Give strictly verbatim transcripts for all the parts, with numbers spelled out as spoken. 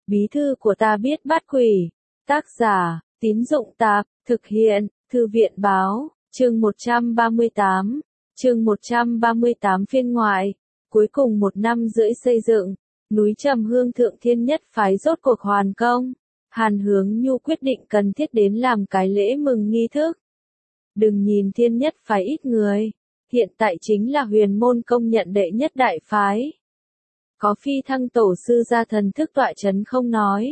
Bí thư của ta biết bắt quỷ. Tác giả, Tín Dụng Tạp, thực hiện, Thư viện Báo, chương một trăm ba mươi tám, chương một trăm ba mươi tám phiên ngoại. Cuối cùng một năm rưỡi xây dựng, núi Trầm Hương Thượng Thiên Nhất Phái rốt cuộc hoàn công. Hàn Hướng Nhu quyết định cần thiết đến làm cái lễ mừng nghi thức. Đừng nhìn Thiên Nhất Phái ít người, hiện tại chính là huyền môn công nhận đệ nhất đại phái. Có phi thăng tổ sư gia thần thức tọa chấn không nói.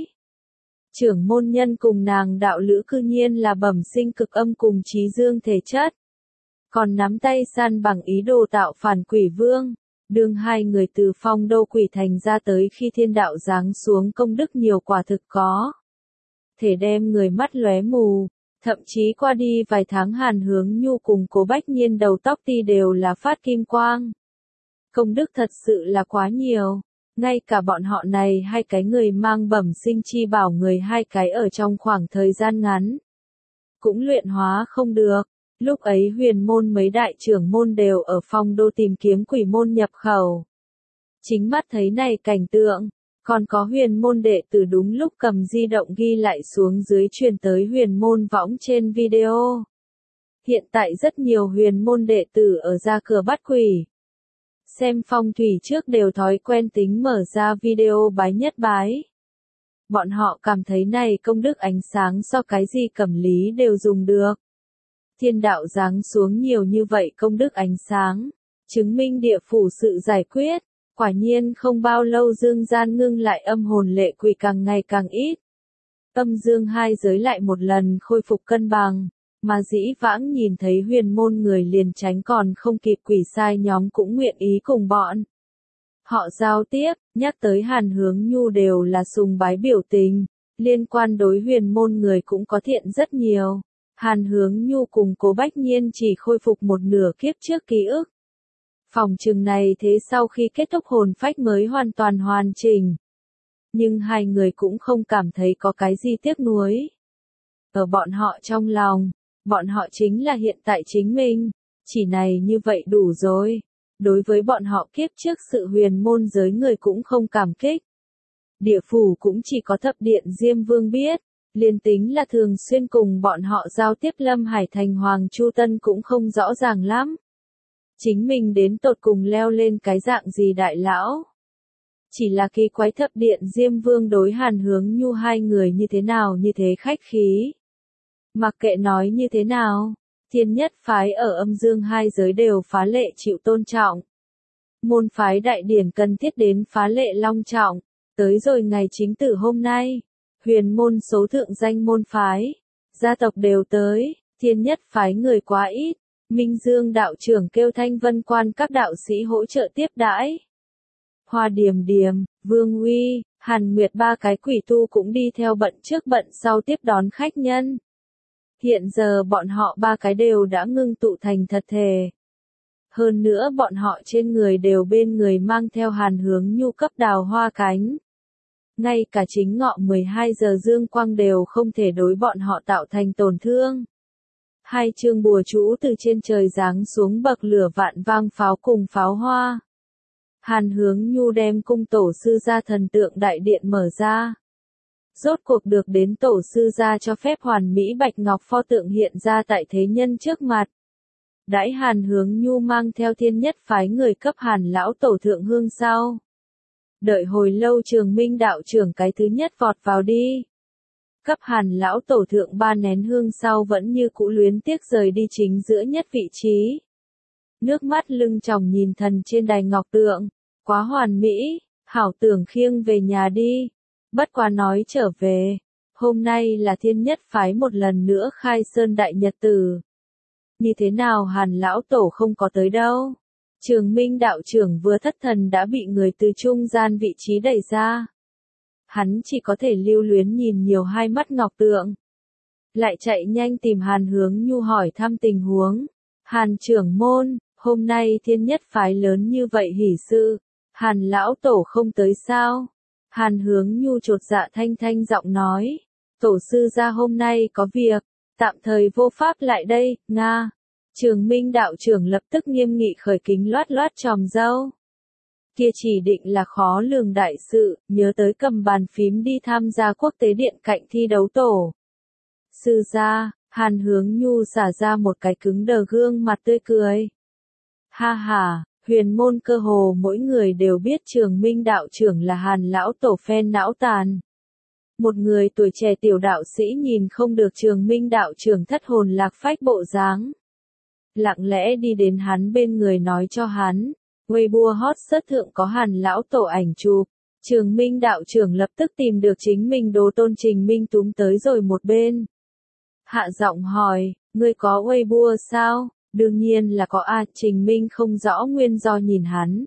Trưởng môn nhân cùng nàng đạo lữ cư nhiên là bẩm sinh cực âm cùng trí dương thể chất. Còn nắm tay san bằng ý đồ tạo phản quỷ vương. Đương hai người từ phong đô quỷ thành ra tới khi thiên đạo giáng xuống công đức nhiều quả thực có. Thể đem người mắt lóe mù. Thậm chí qua đi vài tháng Hàn Hướng Nhu cùng Cố Bách Nhiên đầu tóc ti đều là phát kim quang. Công đức thật sự là quá nhiều. Ngay cả bọn họ này hai cái người mang bẩm sinh chi bảo người hai cái ở trong khoảng thời gian ngắn. Cũng luyện hóa không được. Lúc ấy huyền môn mấy đại trưởng môn đều ở phong đô tìm kiếm quỷ môn nhập khẩu. Chính mắt thấy này cảnh tượng. Còn có huyền môn đệ tử đúng lúc cầm di động ghi lại xuống dưới truyền tới huyền môn võng trên video. Hiện tại rất nhiều huyền môn đệ tử ở ra cửa bắt quỷ. Xem phong thủy trước đều thói quen tính mở ra video bái nhất bái. Bọn họ cảm thấy này công đức ánh sáng so cái gì cẩm lý đều dùng được. Thiên đạo giáng xuống nhiều như vậy công đức ánh sáng. Chứng minh địa phủ sự giải quyết. Quả nhiên không bao lâu dương gian ngưng lại âm hồn lệ quỷ càng ngày càng ít. Âm dương hai giới lại một lần khôi phục cân bằng, mà dĩ vãng nhìn thấy huyền môn người liền tránh còn không kịp quỷ sai nhóm cũng nguyện ý cùng bọn. Họ giao tiếp, nhắc tới Hàn Hướng Nhu đều là sùng bái biểu tình, liên quan đối huyền môn người cũng có thiện rất nhiều. Hàn Hướng Nhu cùng Cố Bách Nhiên chỉ khôi phục một nửa kiếp trước ký ức. Phòng trường này thế sau khi kết thúc hồn phách mới hoàn toàn hoàn chỉnh. Nhưng hai người cũng không cảm thấy có cái gì tiếc nuối. Ở bọn họ trong lòng, bọn họ chính là hiện tại chính mình. Chỉ này như vậy đủ rồi. Đối với bọn họ kiếp trước sự huyền môn giới người cũng không cảm kích. Địa phủ cũng chỉ có thập điện Diêm Vương biết. Liên tính là thường xuyên cùng bọn họ giao tiếp Lâm Hải Thành Hoàng Chu Tân cũng không rõ ràng lắm. Chính mình đến tột cùng leo lên cái dạng gì đại lão. Chỉ là kỳ quái thập điện Diêm Vương đối Hàn Hướng Nhu hai người như thế nào như thế khách khí. Mặc kệ nói như thế nào, Thiên Nhất Phái ở âm dương hai giới đều phá lệ chịu tôn trọng. Môn phái đại điển cần thiết đến phá lệ long trọng, tới rồi ngày chính tử hôm nay, huyền môn số thượng danh môn phái, gia tộc đều tới, Thiên Nhất Phái người quá ít. Minh Dương đạo trưởng kêu Thanh Vân Quan các đạo sĩ hỗ trợ tiếp đãi. Hoa Điềm Điềm, Vương Uy, Hàn Nguyệt ba cái quỷ tu cũng đi theo bận trước bận sau tiếp đón khách nhân. Hiện giờ bọn họ ba cái đều đã ngưng tụ thành thật thể. Hơn nữa bọn họ trên người đều bên người mang theo Hàn Hướng Nhu cấp đào hoa cánh. Ngay cả chính ngọ mười hai giờ dương quang đều không thể đối bọn họ tạo thành tổn thương. Hai chương bùa chú từ trên trời giáng xuống bậc lửa vạn vang pháo cùng pháo hoa. Hàn Hướng Nhu đem cung tổ sư gia thần tượng đại điện mở ra. Rốt cuộc được đến tổ sư gia cho phép hoàn mỹ bạch ngọc pho tượng hiện ra tại thế nhân trước mặt. Đãi Hàn Hướng Nhu mang theo Thiên Nhất Phái người cấp Hàn lão tổ thượng hương sau. Đợi hồi lâu Trường Minh đạo trưởng cái thứ nhất vọt vào đi. Cấp Hàn lão tổ thượng ba nén hương sau vẫn như cũ luyến tiếc rời đi chính giữa nhất vị trí. Nước mắt lưng tròng nhìn thần trên đài ngọc tượng, quá hoàn mỹ, hảo tưởng khiêng về nhà đi. Bất quá nói trở về, hôm nay là Thiên Nhất Phái một lần nữa khai sơn đại nhật tử. Như thế nào Hàn lão tổ không có tới đâu. Trường Minh đạo trưởng vừa thất thần đã bị người từ trung gian vị trí đẩy ra. Hắn chỉ có thể lưu luyến nhìn nhiều hai mắt ngọc tượng. Lại chạy nhanh tìm Hàn Hướng Nhu hỏi thăm tình huống. Hàn trưởng môn, hôm nay Thiên Nhất Phái lớn như vậy hỉ sự. Hàn lão tổ không tới sao? Hàn Hướng Nhu chột dạ thanh thanh giọng nói. Tổ sư gia hôm nay có việc, tạm thời vô pháp lại đây, Nga. Trường Minh đạo trưởng lập tức nghiêm nghị khởi kính loát loát tròm râu. kia chỉ định là khó lường đại sự, nhớ tới cầm bàn phím đi tham gia quốc tế điện cạnh thi đấu tổ. Sư gia, Hàn Hướng Nhu xả ra một cái cứng đờ gương mặt tươi cười. Ha ha, huyền môn cơ hồ mỗi người đều biết Trường Minh đạo trưởng là Hàn lão tổ phen não tàn. Một người tuổi trẻ tiểu đạo sĩ nhìn không được Trường Minh đạo trưởng thất hồn lạc phách bộ dáng. Lặng lẽ đi đến hắn bên người nói cho hắn, Weibo hot search thượng có Hàn lão tổ ảnh chụp. Trường Minh đạo trưởng lập tức tìm được chính mình đồ tôn Trình Minh túm tới rồi một bên. Hạ giọng hỏi, ngươi có Weibo sao? Đương nhiên là có a. Trình Minh không rõ nguyên do nhìn hắn.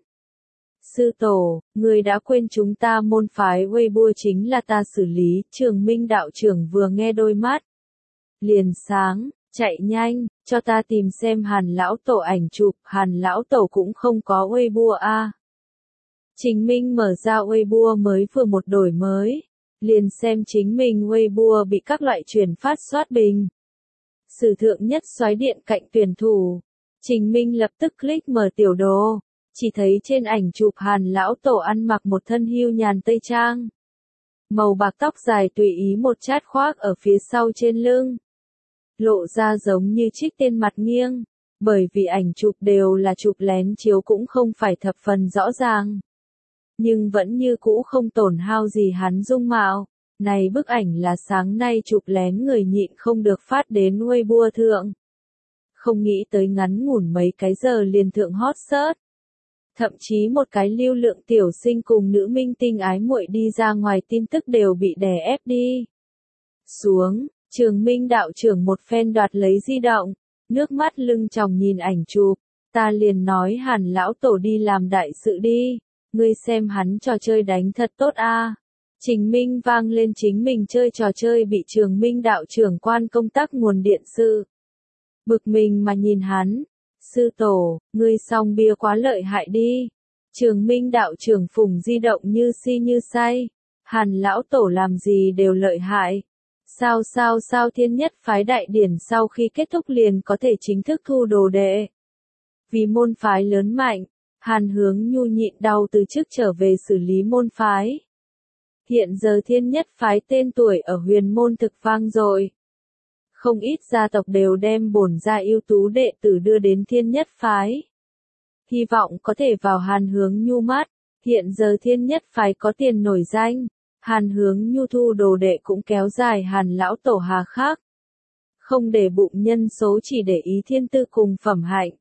Sư tổ, ngươi đã quên chúng ta môn phái Weibo chính là ta xử lý. Trường Minh đạo trưởng vừa nghe đôi mắt liền sáng, chạy nhanh, cho ta tìm xem Hàn lão tổ ảnh chụp. Hàn lão tổ cũng không có Weibo a. Trình Minh mở ra Weibo mới vừa một đổi mới, liền xem chính mình Weibo bị các loại truyền phát soát bình. Sử thượng nhất soái điện cạnh tuyển thủ. Trình Minh lập tức click mở tiểu đồ, chỉ thấy trên ảnh chụp Hàn lão tổ ăn mặc một thân hưu nhàn tây trang. Màu bạc tóc dài tùy ý một chát khoác ở phía sau trên lưng. Lộ ra giống như trích tên mặt nghiêng, bởi vì ảnh chụp đều là chụp lén chiếu cũng không phải thập phần rõ ràng. Nhưng vẫn như cũ không tổn hao gì hắn dung mạo. Này bức ảnh là sáng nay chụp lén người nhịn không được phát đến Weibo thượng. Không nghĩ tới ngắn ngủn mấy cái giờ liền thượng hot search. Thậm chí một cái lưu lượng tiểu sinh cùng nữ minh tinh ái muội đi ra ngoài tin tức đều bị đè ép đi xuống. Trường Minh đạo trưởng một phen đoạt lấy di động, nước mắt lưng tròng nhìn ảnh chụp. Ta liền nói Hàn lão tổ đi làm đại sự đi, ngươi xem hắn trò chơi đánh thật tốt a. Trình Minh vang lên chính mình chơi trò chơi bị Trường Minh đạo trưởng quan công tác nguồn điện sự. Bực mình mà nhìn hắn. Sư tổ, ngươi song bia quá lợi hại đi. Trường Minh đạo trưởng phùng di động như si như say. Hàn lão tổ làm gì đều lợi hại. Sao sao sao thiên nhất phái đại điển sau khi kết thúc liền có thể chính thức thu đồ đệ. Vì môn phái lớn mạnh, Hàn Hướng Nhu nhịn đau từ chức trở về xử lý môn phái. Hiện giờ thiên nhất phái tên tuổi ở huyền môn thực vang dội. Không ít gia tộc đều đem bổn gia ưu tú đệ tử đưa đến thiên nhất phái. Hy vọng có thể vào Hàn Hướng Nhu mắt. Hiện giờ thiên nhất phái có tiền nổi danh. Hàn Hướng Nhu thu đồ đệ cũng kéo dài Hàn lão tổ hà khắc. Không để bụng nhân số chỉ để ý thiên tư cùng phẩm hạnh.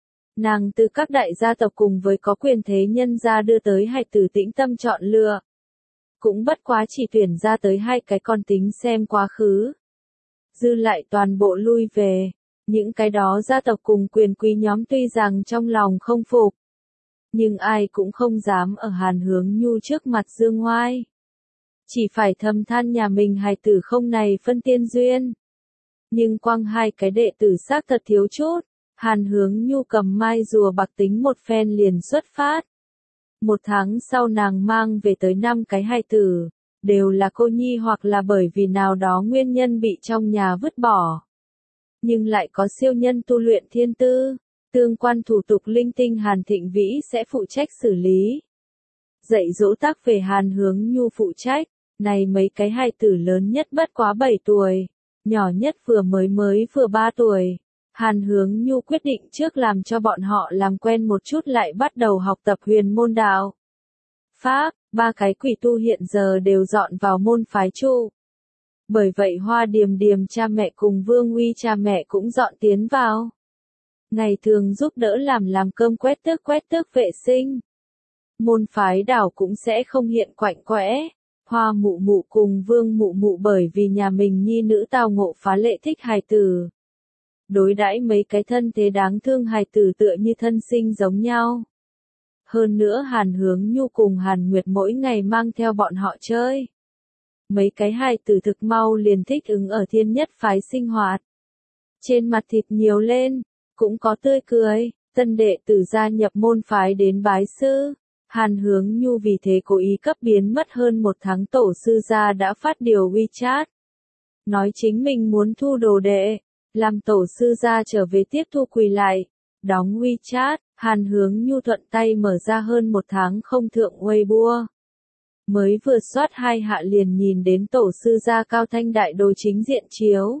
Nàng từ các đại gia tộc cùng với có quyền thế nhân gia đưa tới hài tử tĩnh tâm chọn lựa. Cũng bất quá chỉ tuyển ra tới hai cái con tính xem quá khứ. Dư lại toàn bộ lui về. Những cái đó gia tộc cùng quyền quý nhóm tuy rằng trong lòng không phục. Nhưng ai cũng không dám ở Hàn Hướng Nhu trước mặt dương ngoai. Chỉ phải thầm than nhà mình hài tử không này phân tiên duyên. Nhưng quăng hai cái đệ tử xác thật thiếu chút. Hàn Hướng Nhu cầm mai rùa bạc tính một phen liền xuất phát. Một tháng sau nàng mang về tới năm cái hài tử, đều là cô nhi hoặc là bởi vì nào đó nguyên nhân bị trong nhà vứt bỏ. Nhưng lại có siêu nhân tu luyện thiên tư, tương quan thủ tục linh tinh Hàn Thịnh Vĩ sẽ phụ trách xử lý. Dạy dỗ tác về Hàn Hướng Nhu phụ trách, này mấy cái hài tử lớn nhất bất quá bảy tuổi, nhỏ nhất vừa mới mới vừa ba tuổi. Hàn Hướng Nhu quyết định trước làm cho bọn họ làm quen một chút lại bắt đầu học tập huyền môn đạo. Pháp, ba cái quỷ tu hiện giờ đều dọn vào môn phái chu. Bởi vậy Hoa Điềm Điềm cha mẹ cùng Vương Uy cha mẹ cũng dọn tiến vào. Ngày thường giúp đỡ làm làm cơm quét tước quét tước vệ sinh. Môn phái đảo cũng sẽ không hiện quạnh quẽ. Hoa Mụ Mụ cùng Vương Mụ Mụ bởi vì nhà mình nhi nữ tao ngộ phá lệ thích hài tử. Đối đãi mấy cái thân thế đáng thương hài tử tựa như thân sinh giống nhau. Hơn nữa Hàn Hướng Nhu cùng Hàn Nguyệt mỗi ngày mang theo bọn họ chơi. Mấy cái hài tử thực mau liền thích ứng ở thiên nhất phái sinh hoạt. Trên mặt thịt nhiều lên, cũng có tươi cười, tân đệ tử gia nhập môn phái đến bái sư. Hàn Hướng Nhu vì thế cố ý cấp biến mất hơn một tháng tổ sư gia đã phát điều WeChat. Nói chính mình muốn thu đồ đệ. Làm tổ sư gia trở về tiếp thu quỳ lại, đóng WeChat, Hàn Hướng Nhu thuận tay mở ra hơn một tháng không thượng Weibo. Mới vừa soát hai hạ liền nhìn đến tổ sư gia Cao Thanh đại đồ chính diện chiếu.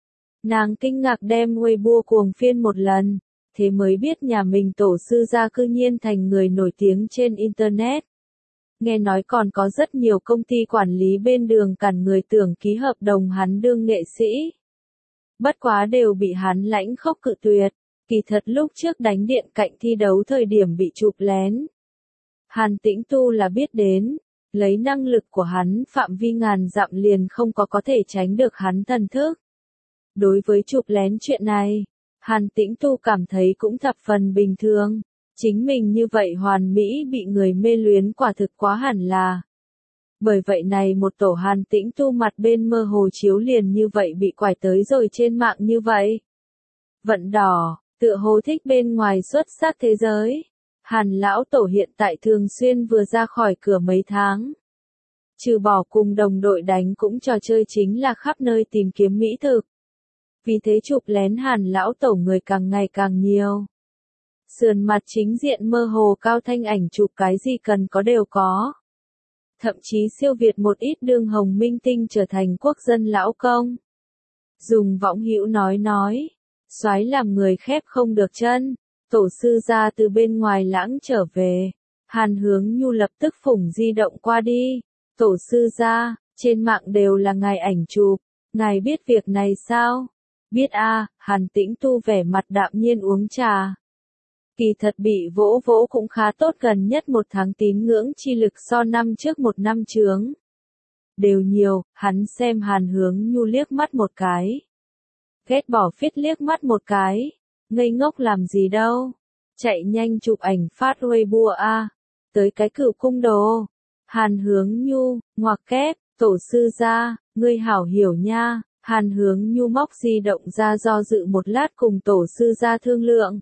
Nàng kinh ngạc đem Weibo cuồng phiên một lần, thế mới biết nhà mình tổ sư gia cư nhiên thành người nổi tiếng trên Internet. Nghe nói còn có rất nhiều công ty quản lý bên đường cản người tưởng ký hợp đồng hắn đương nghệ sĩ. Bất quá đều bị hắn lãnh khốc cự tuyệt, kỳ thật lúc trước đánh điện cạnh thi đấu thời điểm bị chụp lén. Hàn Tĩnh Tu là biết đến, lấy năng lực của hắn phạm vi ngàn dặm liền không có có thể tránh được hắn thần thức. Đối với chụp lén chuyện này, Hàn Tĩnh Tu cảm thấy cũng thập phần bình thường, chính mình như vậy hoàn mỹ bị người mê luyến quả thực quá hẳn là. Bởi vậy này một tổ Hàn Tĩnh Tu mặt bên mơ hồ chiếu liền như vậy bị quải tới rồi trên mạng như vậy. Vận đỏ, tựa hồ thích bên ngoài xuất sắc thế giới. Hàn lão tổ hiện tại thường xuyên vừa ra khỏi cửa mấy tháng. Trừ bỏ cùng đồng đội đánh cũng trò chơi chính là khắp nơi tìm kiếm mỹ thực. Vì thế chụp lén Hàn lão tổ người càng ngày càng nhiều. Sườn mặt chính diện mơ hồ Cao Thanh ảnh chụp cái gì cần có đều có. Thậm chí siêu việt một ít đương hồng minh tinh trở thành quốc dân lão công. Dùng võng hữu nói nói, soái làm người khép không được chân, tổ sư gia từ bên ngoài lãng trở về. Hàn Hướng Nhu lập tức phủng di động qua đi. Tổ sư gia, trên mạng đều là ngài ảnh chụp, ngài biết việc này sao? Biết a, à, Hàn Tĩnh Tu vẻ mặt đạm nhiên uống trà. Kỳ thật bị vỗ vỗ cũng khá tốt, gần nhất một tháng tín ngưỡng chi lực so năm trước một năm chướng. Đều nhiều, hắn xem Hàn Hướng Nhu liếc mắt một cái. Ghét bỏ phiết liếc mắt một cái. Ngây ngốc làm gì đâu. Chạy nhanh chụp ảnh phát Weibo a. À. Tới cái cửu cung đồ. Hàn Hướng Nhu, ngoặc kép, tổ sư gia, ngươi hảo hiểu nha. Hàn Hướng Nhu móc di động ra do dự một lát cùng tổ sư gia thương lượng.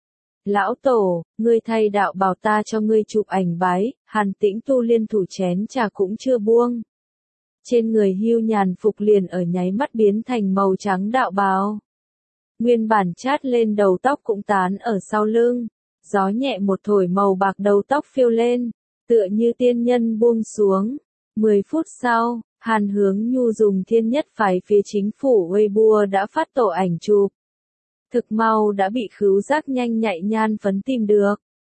Lão tổ, ngươi thay đạo bảo ta cho ngươi chụp ảnh bái. Hàn Tĩnh Tu liên thủ chén trà cũng chưa buông. Trên người hưu nhàn phục liền ở nháy mắt biến thành màu trắng đạo bào. Nguyên bản chát lên đầu tóc cũng tán ở sau lưng. Gió nhẹ một thổi màu bạc đầu tóc phiêu lên, tựa như tiên nhân buông xuống. Mười phút sau, Hàn Hướng Nhu dùng thiên nhất phái phía chính phủ Weibo đã phát tổ ảnh chụp. Thực mau đã bị khứu giác nhanh nhạy nhan phấn tìm được.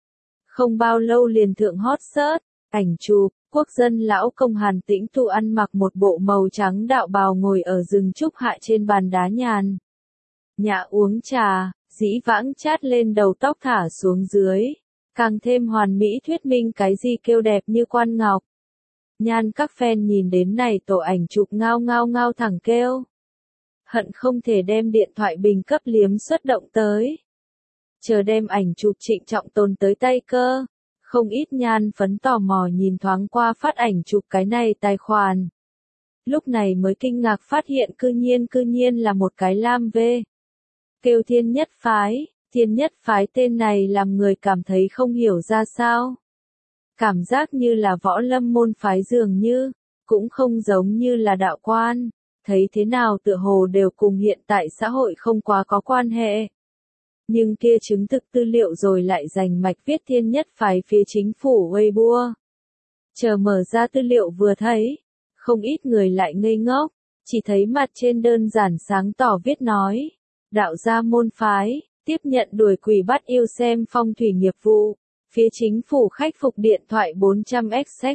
Không bao lâu liền thượng hot search, ảnh chụp, quốc dân lão công Hàn Tĩnh Tu ăn mặc một bộ màu trắng đạo bào ngồi ở rừng trúc hạ trên bàn đá nhàn. Nhã uống trà, dĩ vãng chát lên đầu tóc thả xuống dưới. Càng thêm hoàn mỹ thuyết minh cái gì kêu đẹp như quan ngọc. Nhan các fan nhìn đến này tổ ảnh chụp ngao ngao ngao thẳng kêu. Hận không thể đem điện thoại bình cấp liếm xuất động tới. Chờ đem ảnh chụp trịnh trọng tồn tới tay cơ. Không ít nhan phấn tò mò nhìn thoáng qua phát ảnh chụp cái này tài khoản. Lúc này mới kinh ngạc phát hiện cư nhiên cư nhiên là một cái lam vê. Kêu thiên nhất phái, thiên nhất phái tên này làm người cảm thấy không hiểu ra sao. Cảm giác như là võ lâm môn phái dường như, cũng không giống như là đạo quan, thấy thế nào tựa hồ đều cùng hiện tại xã hội không quá có quan hệ. Nhưng kia chứng thực tư liệu rồi lại dành mạch viết thiên nhất phái phía chính phủ Weibo. Chờ mở ra tư liệu vừa thấy, không ít người lại ngây ngốc, chỉ thấy mặt trên đơn giản sáng tỏ viết nói. Đạo gia môn phái, tiếp nhận đuổi quỷ bắt yêu xem phong thủy nghiệp vụ, phía chính phủ khách phục điện thoại bốn trăm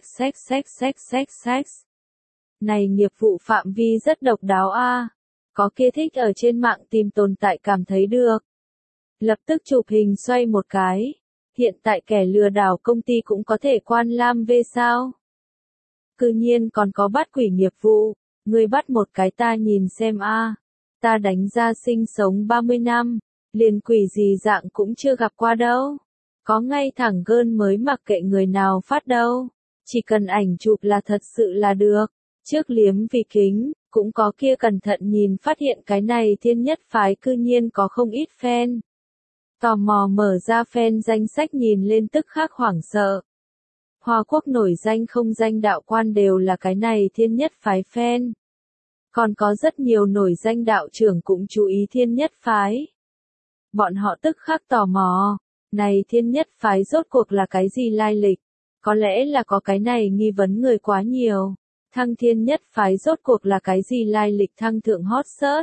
xxxxxxxx. Này nghiệp vụ phạm vi rất độc đáo a, à. Có kia thích ở trên mạng tìm tồn tại cảm thấy được. Lập tức chụp hình xoay một cái, hiện tại kẻ lừa đảo công ty cũng có thể quan lam vê sao. Cư nhiên còn có bắt quỷ nghiệp vụ, người bắt một cái ta nhìn xem a. À. Ta đánh ra sinh sống ba mươi năm, liền quỷ gì dạng cũng chưa gặp qua đâu. Có ngay thẳng gơn mới mặc kệ người nào phát đâu. Chỉ cần ảnh chụp là thật sự là được. Trước liếm vì kính, cũng có kia cẩn thận nhìn phát hiện cái này thiên nhất phái cư nhiên có không ít fan. Tò mò mở ra fan danh sách nhìn lên tức khắc hoảng sợ. Hoa quốc nổi danh không danh đạo quan đều là cái này thiên nhất phái fan. Còn có rất nhiều nổi danh đạo trưởng cũng chú ý thiên nhất phái. Bọn họ tức khắc tò mò, Này thiên nhất phái rốt cuộc là cái gì lai lịch? Có lẽ là có cái này nghi vấn người quá nhiều. Thăng thiên nhất phái rốt cuộc là cái gì lai lịch thăng thượng hot search?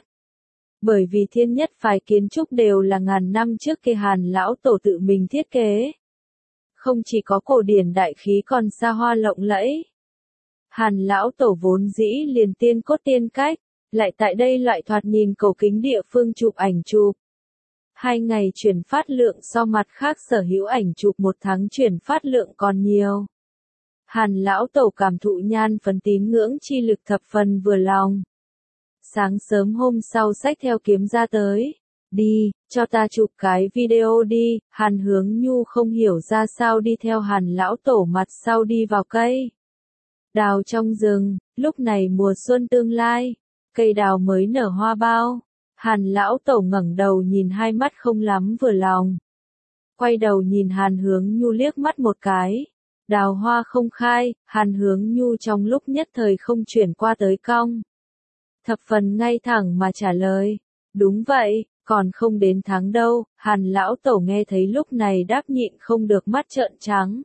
Bởi vì thiên nhất phái kiến trúc đều là ngàn năm trước kia Hàn lão tổ tự mình thiết kế. Không chỉ có cổ điển đại khí còn xa hoa lộng lẫy. Hàn lão tổ vốn dĩ liền tiên cốt tiên cách, lại tại đây loại thoạt nhìn cầu kính địa phương chụp ảnh chụp. Hai ngày chuyển phát lượng so mặt khác sở hữu ảnh chụp một tháng chuyển phát lượng còn nhiều. Hàn lão tổ cảm thụ nhan phấn tín ngưỡng chi lực thập phần vừa lòng. Sáng sớm hôm sau xách theo kiếm ra tới. Đi, cho ta chụp cái video đi. Hàn Hướng Nhu không hiểu ra sao đi theo Hàn lão tổ mặt sau đi vào cây đào trong rừng. Lúc này mùa xuân tương lai, cây đào mới nở hoa bao. Hàn lão tổ ngẩng đầu nhìn hai mắt không lắm vừa lòng. Quay đầu nhìn Hàn Hướng Nhu liếc mắt một cái. Đào hoa không khai, Hàn Hướng Nhu trong lúc nhất thời không chuyển qua tới cong. Thập phần ngay thẳng mà trả lời. Đúng vậy, còn không đến tháng đâu. Hàn lão tổ nghe thấy lúc này đáp nhịn không được mắt trợn trắng.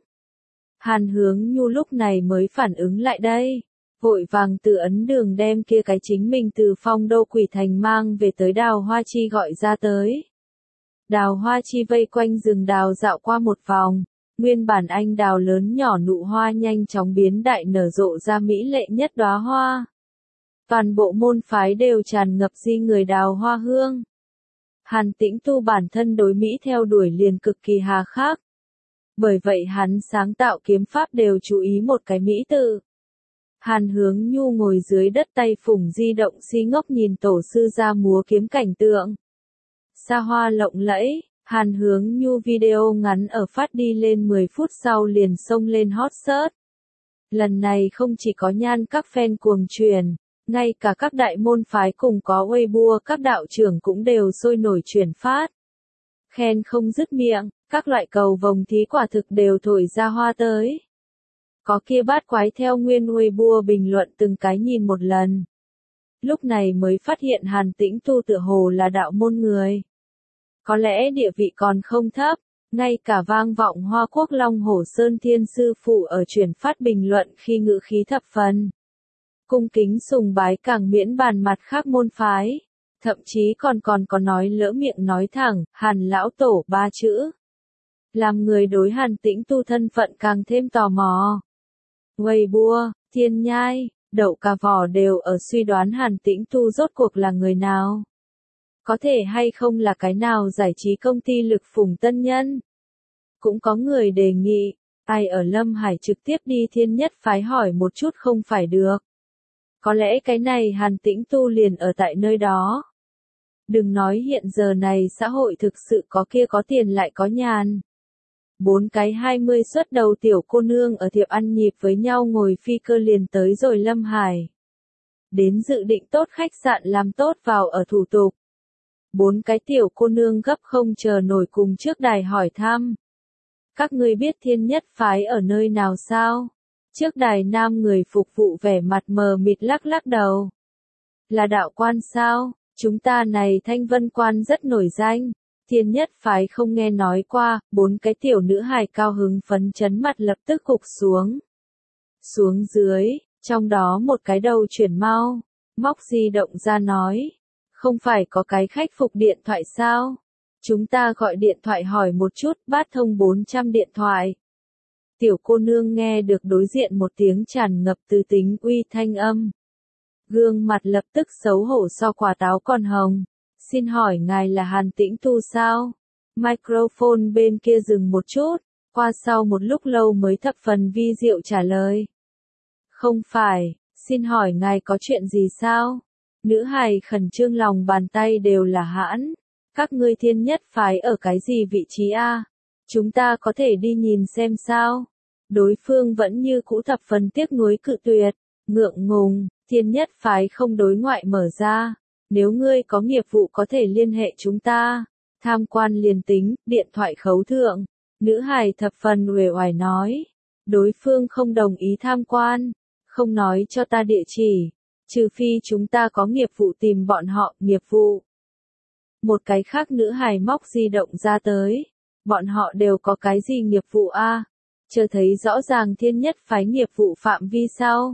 Hàn Hướng Nhu lúc này mới phản ứng lại đây. Vội vàng từ ấn đường đem kia cái chính mình từ Phong Đô Quỷ Thành mang về tới Đào Hoa Chi gọi ra tới. Đào Hoa Chi vây quanh rừng đào dạo qua một vòng. Nguyên bản anh đào lớn nhỏ nụ hoa nhanh chóng biến đại nở rộ ra mỹ lệ nhất đóa hoa. Toàn bộ môn phái đều tràn ngập di người đào hoa hương. Hàn Tĩnh Tu bản thân đối Mỹ theo đuổi liền cực kỳ hà khắc. Bởi vậy hắn sáng tạo kiếm pháp đều chú ý một cái Mỹ tự. Hàn Hướng Nhu ngồi dưới đất tay phủng di động si ngốc nhìn tổ sư ra múa kiếm cảnh tượng. Xa hoa lộng lẫy, Hàn Hướng Nhu video ngắn ở phát đi lên mười phút sau liền xông lên hot search. Lần này không chỉ có nhan các fan cuồng truyền, ngay cả các đại môn phái cùng có Weibo các đạo trưởng cũng đều sôi nổi truyền phát. Khen không dứt miệng, các loại cầu vồng thí quả thực đều thổi ra hoa tới. Có kia bát quái theo nguyên Weibo bình luận từng cái nhìn một lần. Lúc này mới phát hiện Hàn Tĩnh Tu tựa hồ là đạo môn người. Có lẽ địa vị còn không thấp, ngay cả vang vọng Hoa Quốc Long Hổ Sơn Thiên Sư Phụ ở truyền phát bình luận khi ngữ khí thập phần. Cung kính sùng bái càng miễn bàn mặt khác môn phái. Thậm chí còn còn có nói lỡ miệng nói thẳng, Hàn lão tổ ba chữ. Làm người đối Hàn Tĩnh Tu thân phận càng thêm tò mò. Weibo, Thiên Nhai, Đậu Cà Vỏ đều ở suy đoán Hàn Tĩnh Tu rốt cuộc là người nào. Có thể hay không là cái nào giải trí công ty lực phủng tân nhân. Cũng có người đề nghị, ai ở Lâm Hải trực tiếp đi Thiên Nhất phái hỏi một chút không phải được. Có lẽ cái này Hàn Tĩnh Tu liền ở tại nơi đó. Đừng nói hiện giờ này xã hội thực sự có kia có tiền lại có nhàn. Bốn cái hai mươi xuất đầu tiểu cô nương ở thiệp ăn nhịp với nhau ngồi phi cơ liền tới rồi Lâm Hải. Đến dự định tốt khách sạn làm tốt vào ở thủ tục. Bốn cái tiểu cô nương gấp không chờ nổi cùng trước đài hỏi thăm. Các ngươi biết Thiên Nhất phái ở nơi nào sao? Trước đài nam người phục vụ vẻ mặt mờ mịt lắc lắc đầu. Là đạo quan sao? Chúng ta này Thanh Vân quan rất nổi danh. Thiên Nhất phái không nghe nói qua, bốn cái tiểu nữ hài cao hứng phấn chấn mặt lập tức gục xuống. Xuống dưới, trong đó một cái đầu chuyển mau, móc di động ra nói. Không phải có cái khách phục điện thoại sao? Chúng ta gọi điện thoại hỏi một chút, bát thông bốn trăm điện thoại. Tiểu cô nương nghe được đối diện một tiếng tràn ngập từ tính uy thanh âm. Gương mặt lập tức xấu hổ so quả táo còn hồng. Xin hỏi ngài là Hàn Tĩnh Tu sao? Microphone bên kia dừng một chút, qua sau một lúc lâu mới thập phần vi diệu trả lời. Không phải, xin hỏi ngài có chuyện gì sao? Nữ hài khẩn trương lòng bàn tay đều là hãn. Các ngươi Thiên Nhất phái ở cái gì vị trí a? Chúng ta có thể đi nhìn xem sao? Đối phương vẫn như cũ thập phần tiếc nuối cự tuyệt, ngượng ngùng, Thiên Nhất phái không đối ngoại mở ra. Nếu ngươi có nghiệp vụ có thể liên hệ chúng ta. Tham quan liền tính, điện thoại khấu thượng. Nữ hài thập phần uể oải nói. Đối phương không đồng ý tham quan. Không nói cho ta địa chỉ. Trừ phi chúng ta có nghiệp vụ tìm bọn họ, nghiệp vụ. Một cái khác nữ hài móc di động ra tới. Bọn họ đều có cái gì nghiệp vụ a? Chưa thấy rõ ràng thiên nhất phái nghiệp vụ phạm vi sao?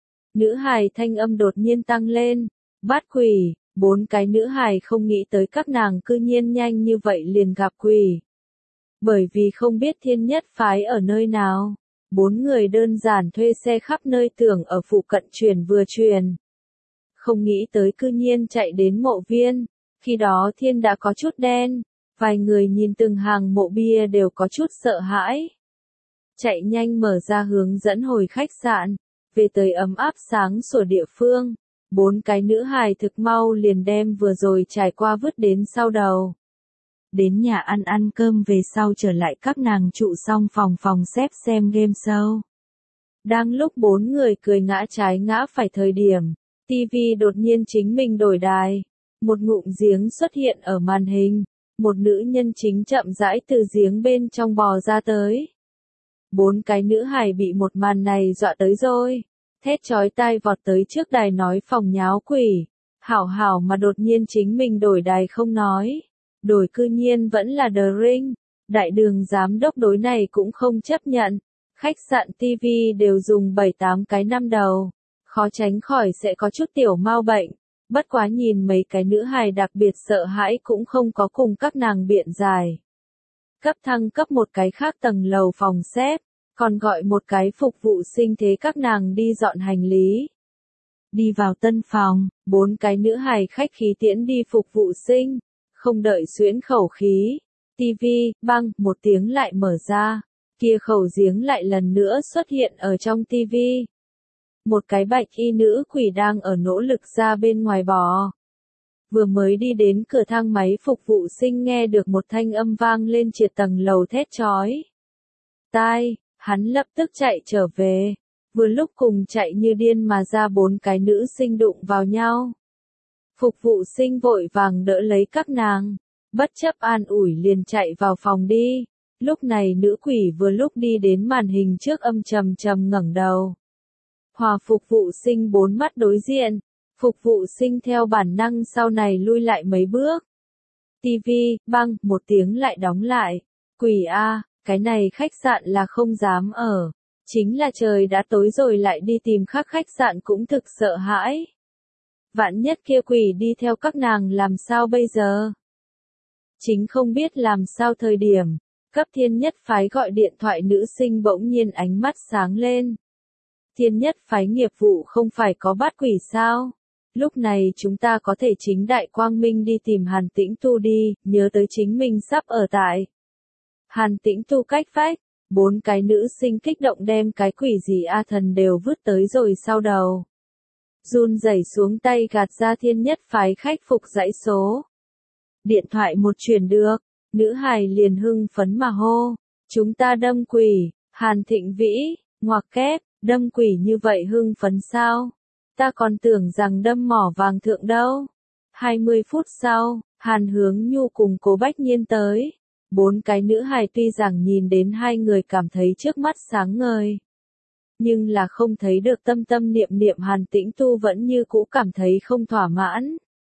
Nữ hài thanh âm đột nhiên tăng lên. Bát quỷ, bốn cái nữ hài không nghĩ tới các nàng cư nhiên nhanh như vậy liền gặp quỷ. Bởi vì không biết thiên nhất phái ở nơi nào, bốn người đơn giản thuê xe khắp nơi tưởng ở phụ cận truyền vừa truyền. Không nghĩ tới cư nhiên chạy đến mộ viên, khi đó thiên đã có chút đen, vài người nhìn từng hàng mộ bia đều có chút sợ hãi. Chạy nhanh mở ra hướng dẫn hồi khách sạn, về tới ấm áp sáng sủa địa phương, bốn cái nữ hài thực mau liền đem vừa rồi trải qua vứt đến sau đầu. Đến nhà ăn ăn cơm về sau trở lại các nàng trụ xong phòng phòng xếp xem game show. Đang lúc bốn người cười ngã trái ngã phải thời điểm, tivi đột nhiên chính mình đổi đài. Một ngụm giếng xuất hiện ở màn hình, một nữ nhân chính chậm rãi từ giếng bên trong bò ra tới. Bốn cái nữ hài bị một màn này dọa tới rồi, thét chói tai vọt tới trước đài nói phòng nháo quỷ. Hảo hảo mà đột nhiên chính mình đổi đài không nói. Đổi cư nhiên vẫn là The Ring, đại đường giám đốc đối này cũng không chấp nhận, khách sạn ti vi đều dùng bảy tám cái năm đầu, khó tránh khỏi sẽ có chút tiểu mau bệnh, bất quá nhìn mấy cái nữ hài đặc biệt sợ hãi cũng không có cùng các nàng biện giải. Cấp thăng cấp một cái khác tầng lầu phòng xếp, còn gọi một cái phục vụ sinh thế các nàng đi dọn hành lý. Đi vào tân phòng, bốn cái nữ hài khách khí tiễn đi phục vụ sinh. Không đợi xuyễn khẩu khí, tivi, băng, một tiếng lại mở ra, kia khẩu giếng lại lần nữa xuất hiện ở trong tivi. Một cái bạch y nữ quỷ đang ở nỗ lực ra bên ngoài bò. Vừa mới đi đến cửa thang máy phục vụ sinh nghe được một thanh âm vang lên triệt tầng lầu thét chói. Tai, hắn lập tức chạy trở về, vừa lúc cùng chạy như điên mà ra bốn cái nữ sinh đụng vào nhau. Phục vụ sinh vội vàng đỡ lấy các nàng, bất chấp an ủi liền chạy vào phòng đi. Lúc này nữ quỷ vừa lúc đi đến màn hình trước âm trầm trầm ngẩng đầu. Hòa phục vụ sinh bốn mắt đối diện, phục vụ sinh theo bản năng sau này lui lại mấy bước. Tivi, băng, một tiếng lại đóng lại. Quỷ a, cái này khách sạn là không dám ở. Chính là trời đã tối rồi lại đi tìm khác khách sạn cũng thực sợ hãi. Vạn nhất kia quỷ đi theo các nàng làm sao bây giờ? Chính không biết làm sao thời điểm, cấp thiên nhất phái gọi điện thoại nữ sinh bỗng nhiên ánh mắt sáng lên. Thiên nhất phái nghiệp vụ không phải có bắt quỷ sao? Lúc này chúng ta có thể chính đại quang minh đi tìm Hàn Tĩnh Tu đi, nhớ tới chính mình sắp ở tại. Hàn Tĩnh Tu cách vách, bốn cái nữ sinh kích động đem cái quỷ gì a thần đều vứt tới rồi sau đầu. Run rẩy xuống tay gạt ra thiên nhất phái khách phục dãy số. Điện thoại một truyền được, nữ hài liền hưng phấn mà hô. Chúng ta đâm quỷ, Hàn Thịnh Vĩ, ngoặc kép, đâm quỷ như vậy hưng phấn sao? Ta còn tưởng rằng đâm mỏ vàng thượng đâu. hai mươi phút sau, Hàn Hướng Nhu cùng Cố Bách Nhiên tới. Bốn cái nữ hài tuy rằng nhìn đến hai người cảm thấy trước mắt sáng ngời. Nhưng là không thấy được tâm tâm niệm niệm Hàn Tĩnh Tu vẫn như cũ cảm thấy không thỏa mãn.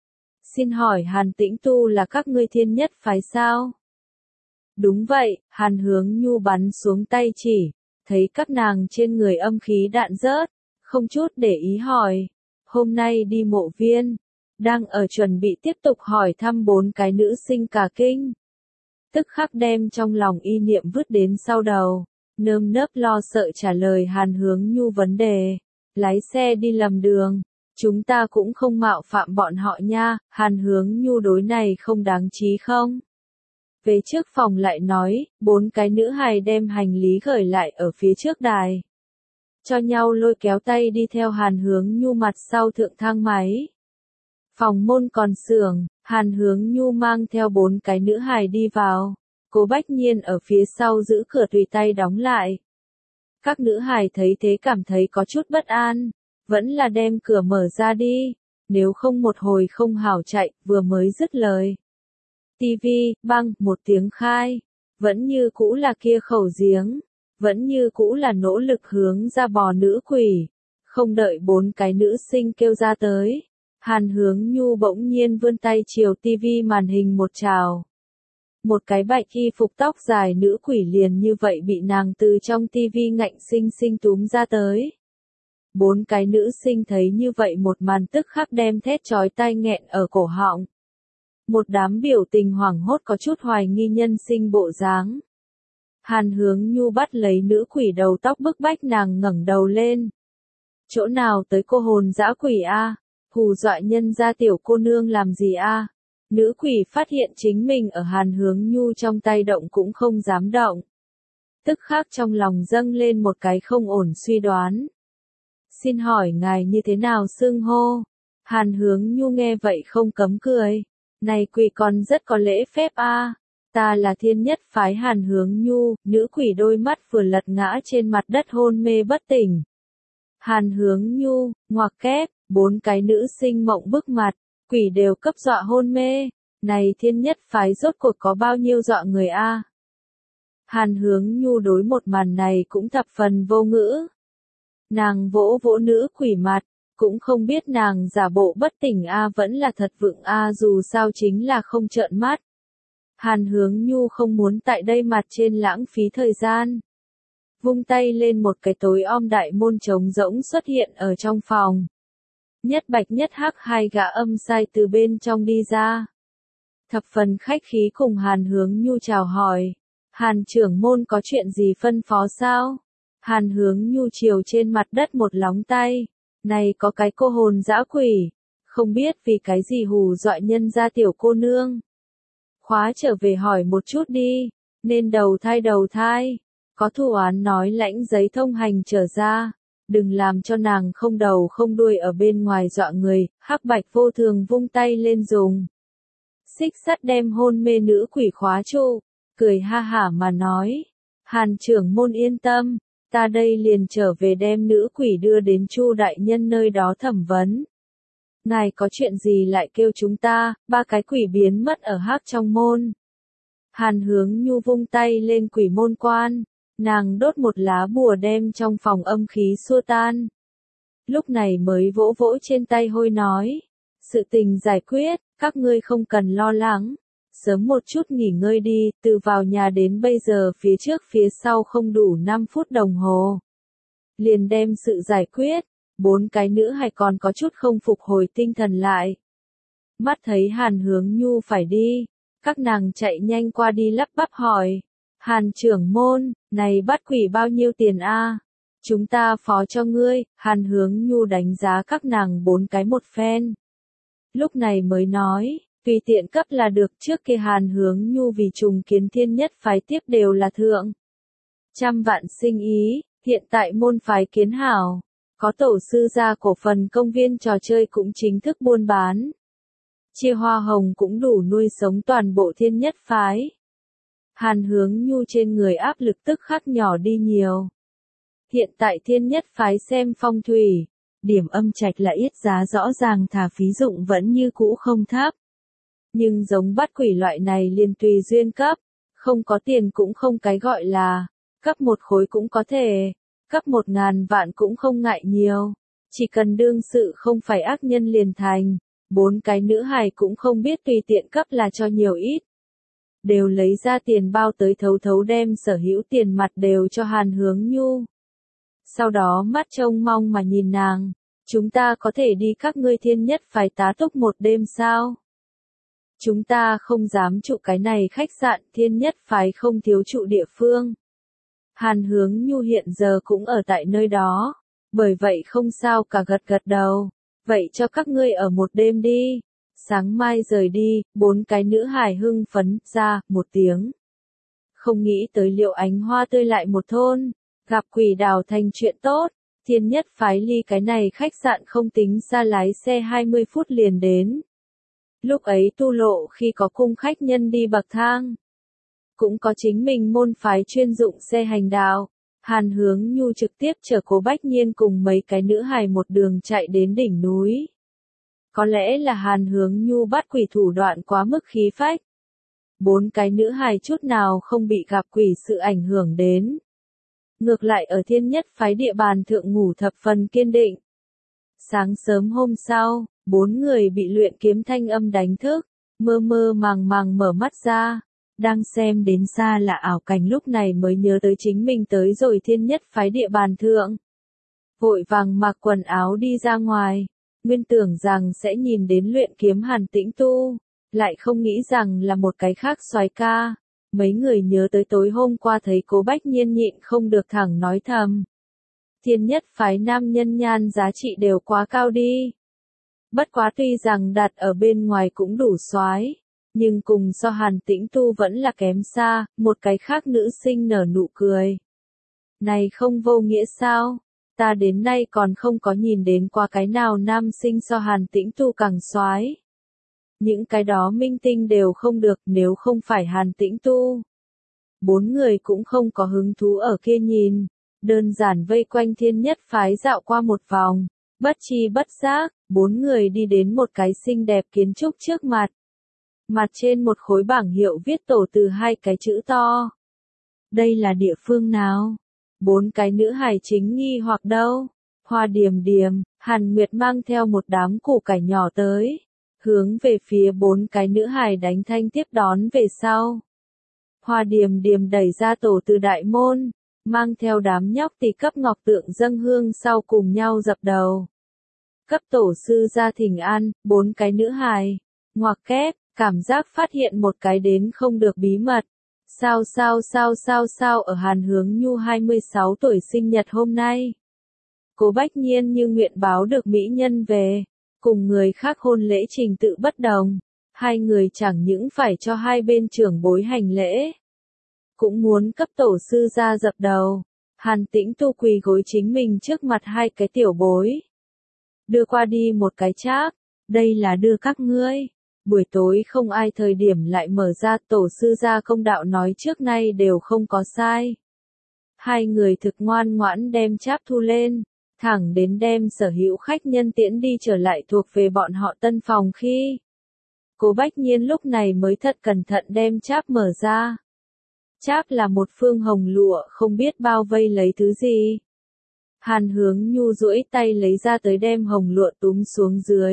Xin hỏi Hàn Tĩnh Tu là các ngươi thiên nhất phái sao? Đúng vậy, Hàn Hướng Nhu bắn xuống tay chỉ, thấy các nàng trên người âm khí đạn rớt, không chút để ý hỏi. Hôm nay đi mộ viên, đang ở chuẩn bị tiếp tục hỏi thăm bốn cái nữ sinh cả kinh. Tức khắc đem trong lòng y niệm vứt đến sau đầu. Nơm nớp lo sợ trả lời Hàn Hướng Nhu vấn đề. Lái xe đi lầm đường. Chúng ta cũng không mạo phạm bọn họ nha. Hàn Hướng Nhu đối này không đáng trí không? Về trước phòng lại nói, bốn cái nữ hài đem hành lý gửi lại ở phía trước đài. Cho nhau lôi kéo tay đi theo Hàn Hướng Nhu mặt sau thượng thang máy. Phòng môn còn sưởng, Hàn Hướng Nhu mang theo bốn cái nữ hài đi vào. Cố Bách Nhiên ở phía sau giữ cửa tùy tay đóng lại. Các nữ hài thấy thế cảm thấy có chút bất an, vẫn là đem cửa mở ra đi, nếu không một hồi không hảo chạy, vừa mới dứt lời. Tivi, băng, một tiếng khai, vẫn như cũ là kia khẩu giếng, vẫn như cũ là nỗ lực hướng ra bò nữ quỷ, không đợi bốn cái nữ sinh kêu ra tới. Hàn Hướng Nhu bỗng nhiên vươn tay chiều tivi màn hình một trào. Một cái bạch y phục tóc dài nữ quỷ liền như vậy bị nàng từ trong tivi ngạnh sinh sinh túm ra tới. Bốn cái nữ sinh thấy như vậy một màn tức khắc đem thét chói tai nghẹn ở cổ họng. Một đám biểu tình hoảng hốt có chút hoài nghi nhân sinh bộ dáng. Hàn Hướng Nhu bắt lấy nữ quỷ đầu tóc bức bách nàng ngẩng đầu lên. Chỗ nào tới cô hồn dã quỷ a, hù dọa nhân gia tiểu cô nương làm gì a? Nữ quỷ phát hiện chính mình ở Hàn Hướng Nhu trong tay động cũng không dám động. Tức khắc trong lòng dâng lên một cái không ổn suy đoán. Xin hỏi ngài như thế nào xưng hô? Hàn Hướng Nhu nghe vậy không cấm cười. Này quỷ còn rất có lễ phép a. Ta là thiên nhất phái Hàn Hướng Nhu, nữ quỷ đôi mắt vừa lật ngã trên mặt đất hôn mê bất tỉnh. Hàn Hướng Nhu, ngoặc kép, bốn cái nữ sinh mộng bức mặt, quỷ đều cấp dọa hôn mê. Này thiên nhất phái rốt cuộc có bao nhiêu dọa người a? Hàn Hướng Nhu đối một màn này cũng thập phần vô ngữ. Nàng vỗ vỗ nữ quỷ mặt, cũng không biết nàng giả bộ bất tỉnh a vẫn là thật vượng a dù sao chính là không trợn mắt. Hàn Hướng Nhu không muốn tại đây mặt trên lãng phí thời gian. Vung tay lên một cái tối om đại môn trống rỗng xuất hiện ở trong phòng. Nhất bạch nhất hắc hai gã âm sai từ bên trong đi ra. Thập phần khách khí cùng Hàn Hướng Nhu chào hỏi. Hàn trưởng môn có chuyện gì phân phó sao? Hàn Hướng Nhu chiều trên mặt đất một lóng tay. Này có cái cô hồn dã quỷ. Không biết vì cái gì hù dọa nhân ra tiểu cô nương. Khóa trở về hỏi một chút đi. Nên đầu thai đầu thai. Có thù oán nói lãnh giấy thông hành trở ra. Đừng làm cho nàng không đầu không đuôi ở bên ngoài dọa người. Hắc bạch vô thường vung tay lên dùng. Xích sắt đem hôn mê nữ quỷ khóa trụ. Cười ha hả mà nói. Hàn trưởng môn yên tâm. Ta đây liền trở về đem nữ quỷ đưa đến Chu đại nhân nơi đó thẩm vấn. Ngài có chuyện gì lại kêu chúng ta? Ba cái quỷ biến mất ở hắc trong môn. Hàn Hướng Nhu vung tay lên quỷ môn quan. Nàng đốt một lá bùa đem trong phòng âm khí xua tan. Lúc này mới vỗ vỗ trên tay hôi nói. Sự tình giải quyết, các ngươi không cần lo lắng. Sớm một chút nghỉ ngơi đi, từ vào nhà đến bây giờ phía trước phía sau không đủ năm phút đồng hồ. Liền đem sự giải quyết, bốn cái nữ hài còn có chút không phục hồi tinh thần lại. Mắt thấy Hàn Hướng Nhu phải đi, các nàng chạy nhanh qua đi lắp bắp hỏi. Hàn trưởng môn, này bắt quỷ bao nhiêu tiền a? Chúng ta phó cho ngươi. Hàn Hướng Nhu đánh giá các nàng bốn cái một phen. Lúc này mới nói. Tùy tiện cấp là được, trước kia Hàn Hướng Nhu vì trùng kiến thiên nhất phái tiếp đều là thượng. Trăm vạn sinh ý, hiện tại môn phái kiến hảo. Có tổ sư gia cổ phần công viên trò chơi cũng chính thức buôn bán. Chia hoa hồng cũng đủ nuôi sống toàn bộ thiên nhất phái. Hàn Hướng Nhu trên người áp lực tức khắc nhỏ đi nhiều. Hiện tại thiên nhất phái xem phong thủy. Điểm âm trạch là ít giá rõ ràng thả phí dụng vẫn như cũ không thấp. Nhưng giống bắt quỷ loại này liền tùy duyên cấp, không có tiền cũng không cái gọi là, cấp một khối cũng có thể, cấp một ngàn vạn cũng không ngại nhiều, chỉ cần đương sự không phải ác nhân liền thành, bốn cái nữ hài cũng không biết tùy tiện cấp là cho nhiều ít. Đều lấy ra tiền bao tới thấu thấu đem sở hữu tiền mặt đều cho Hàn Hướng Nhu. Sau đó mắt trông mong mà nhìn nàng, chúng ta có thể đi các ngươi thiên nhất phái tá túc một đêm sao? Chúng ta không dám trụ cái này khách sạn thiên nhất phái không thiếu trụ địa phương. Hàn Hướng Nhu hiện giờ cũng ở tại nơi đó, bởi vậy không sao cả gật gật đầu. Vậy cho các ngươi ở một đêm đi. Sáng mai rời đi, bốn cái nữ hài hưng phấn ra một tiếng. Không nghĩ tới Liệu Ánh Hoa tươi lại một thôn, gặp quỷ đào thành chuyện tốt. Thiên nhất phái ly cái này khách sạn không tính xa lái xe hai mươi phút liền đến. Lúc ấy tu lộ khi có cung khách nhân đi bậc thang. Cũng có chính mình môn phái chuyên dụng xe hành đạo. Hàn Hướng Nhu trực tiếp chở Cố Bách Nhiên cùng mấy cái nữ hài một đường chạy đến đỉnh núi. Có lẽ là Hàn Hướng Nhu bắt quỷ thủ đoạn quá mức khí phách. Bốn cái nữ hài chút nào không bị gặp quỷ sự ảnh hưởng đến. Ngược lại ở thiên nhất phái địa bàn thượng ngủ thập phần kiên định. Sáng sớm hôm sau, bốn người bị luyện kiếm thanh âm đánh thức, mơ mơ màng màng mở mắt ra. Đang xem đến xa là ảo cảnh lúc này mới nhớ tới chính mình tới rồi thiên nhất phái địa bàn thượng. Vội vàng mặc quần áo đi ra ngoài, nguyên tưởng rằng sẽ nhìn đến luyện kiếm Hàn Tĩnh Tu, lại không nghĩ rằng là một cái khác soái ca. Mấy người nhớ tới tối hôm qua thấy Cố Bách Nhiên nhịn không được thẳng nói thầm. Thiên nhất phái nam nhân nhan giá trị đều quá cao đi. Bất quá tuy rằng đặt ở bên ngoài cũng đủ soái, nhưng cùng so Hàn Tĩnh Tu vẫn là kém xa, một cái khác nữ sinh nở nụ cười. Này không vô nghĩa sao? Ta đến nay còn không có nhìn đến qua cái nào nam sinh so Hàn Tĩnh Tu càng soái. Những cái đó minh tinh đều không được nếu không phải Hàn Tĩnh Tu. Bốn người cũng không có hứng thú ở kia nhìn, đơn giản vây quanh thiên nhất phái dạo qua một vòng, bất chi bất giác, bốn người đi đến một cái xinh đẹp kiến trúc trước mặt. Mặt trên một khối bảng hiệu viết tổ từ hai cái chữ to. Đây là địa phương nào? Bốn cái nữ hài chính nghi hoặc đâu? Hoa Điềm Điềm, Hàn Nguyệt mang theo một đám củ cải nhỏ tới, hướng về phía bốn cái nữ hài đánh thanh tiếp đón về sau. Hoa Điềm Điềm đẩy ra tổ từ đại môn, mang theo đám nhóc tỳ cấp ngọc tượng dâng hương sau cùng nhau dập đầu. Cấp tổ sư ra thỉnh an, bốn cái nữ hài, ngoặc kép, cảm giác phát hiện một cái đến không được bí mật. Sao sao sao sao sao ở Hàn Hướng Nhu hai mươi sáu tuổi sinh nhật hôm nay. Cố Bách Nhiên như nguyện báo được mỹ nhân về, cùng người khác hôn lễ trình tự bất đồng. Hai người chẳng những phải cho hai bên trưởng bối hành lễ, cũng muốn cấp tổ sư ra dập đầu. Hàn Tĩnh Tu quỳ gối chính mình trước mặt hai cái tiểu bối. Đưa qua đi một cái cháp, đây là đưa các ngươi. Buổi tối không ai thời điểm lại mở ra tổ sư gia công đạo nói trước nay đều không có sai. Hai người thực ngoan ngoãn đem cháp thu lên, thẳng đến đem sở hữu khách nhân tiễn đi trở lại thuộc về bọn họ tân phòng khi. Cố Bách Nhiên lúc này mới thật cẩn thận đem cháp mở ra. Cháp là một phương hồng lụa không biết bao vây lấy thứ gì. Hàn Hướng Nhu duỗi tay lấy ra tới đem hồng lụa túm xuống dưới.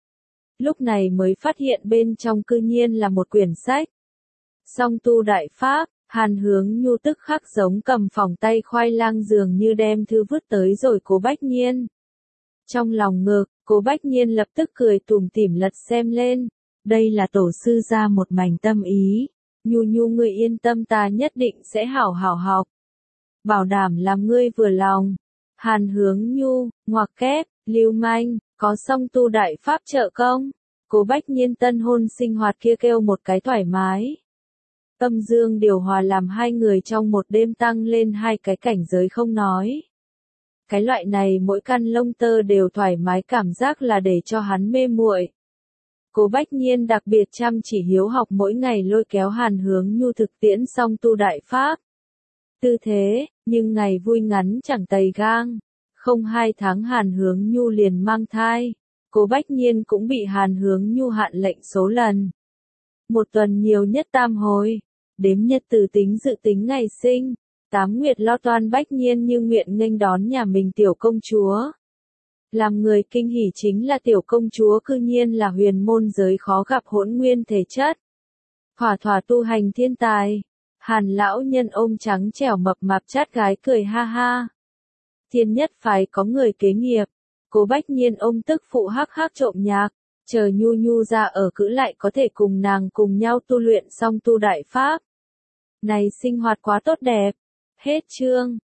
Lúc này mới phát hiện bên trong cư nhiên là một quyển sách. Song tu đại pháp, Hàn Hướng Nhu tức khắc giống cầm phỏng tay khoai lang dường như đem thư vứt tới rồi Cố Bách Nhiên. Trong lòng ngực, Cố Bách Nhiên lập tức cười tủm tỉm lật xem lên. Đây là tổ sư ra một mảnh tâm ý. Nhu Nhu ngươi yên tâm ta nhất định sẽ hảo hảo học. Bảo đảm làm ngươi vừa lòng. Hàn Hướng Nhu, ngoặc kép, lưu manh, có song tu đại pháp trợ công. Cố Bách Nhiên tân hôn sinh hoạt kia kêu một cái thoải mái. Tâm dương điều hòa làm hai người trong một đêm tăng lên hai cái cảnh giới không nói. Cái loại này mỗi căn lông tơ đều thoải mái cảm giác là để cho hắn mê muội. Cố Bách Nhiên đặc biệt chăm chỉ hiếu học mỗi ngày lôi kéo Hàn Hướng Nhu thực tiễn song tu đại pháp. Tư thế, nhưng ngày vui ngắn chẳng tày gang. Không hai tháng Hàn Hướng Nhu liền mang thai. Cố Bách Nhiên cũng bị Hàn Hướng Nhu hạn lệnh số lần. Một tuần nhiều nhất tam hồi. Đếm nhật từ tính dự tính ngày sinh. Tám nguyệt lo toan Bách Nhiên như nguyện nghênh đón nhà mình tiểu công chúa. Làm người kinh hỉ chính là tiểu công chúa cư nhiên là huyền môn giới khó gặp hỗn nguyên thể chất. Thỏa thỏa tu hành thiên tài. Hàn lão nhân ôm trắng trẻo mập mạp chát gái cười ha ha. Thiên nhất phái có người kế nghiệp. Cố Bách Nhiên ôm tức phụ hắc hắc trộm nhạc. Chờ Nhu Nhu ra ở cữ lại có thể cùng nàng cùng nhau tu luyện xong tu đại pháp. Này sinh hoạt quá tốt đẹp. Hết chương.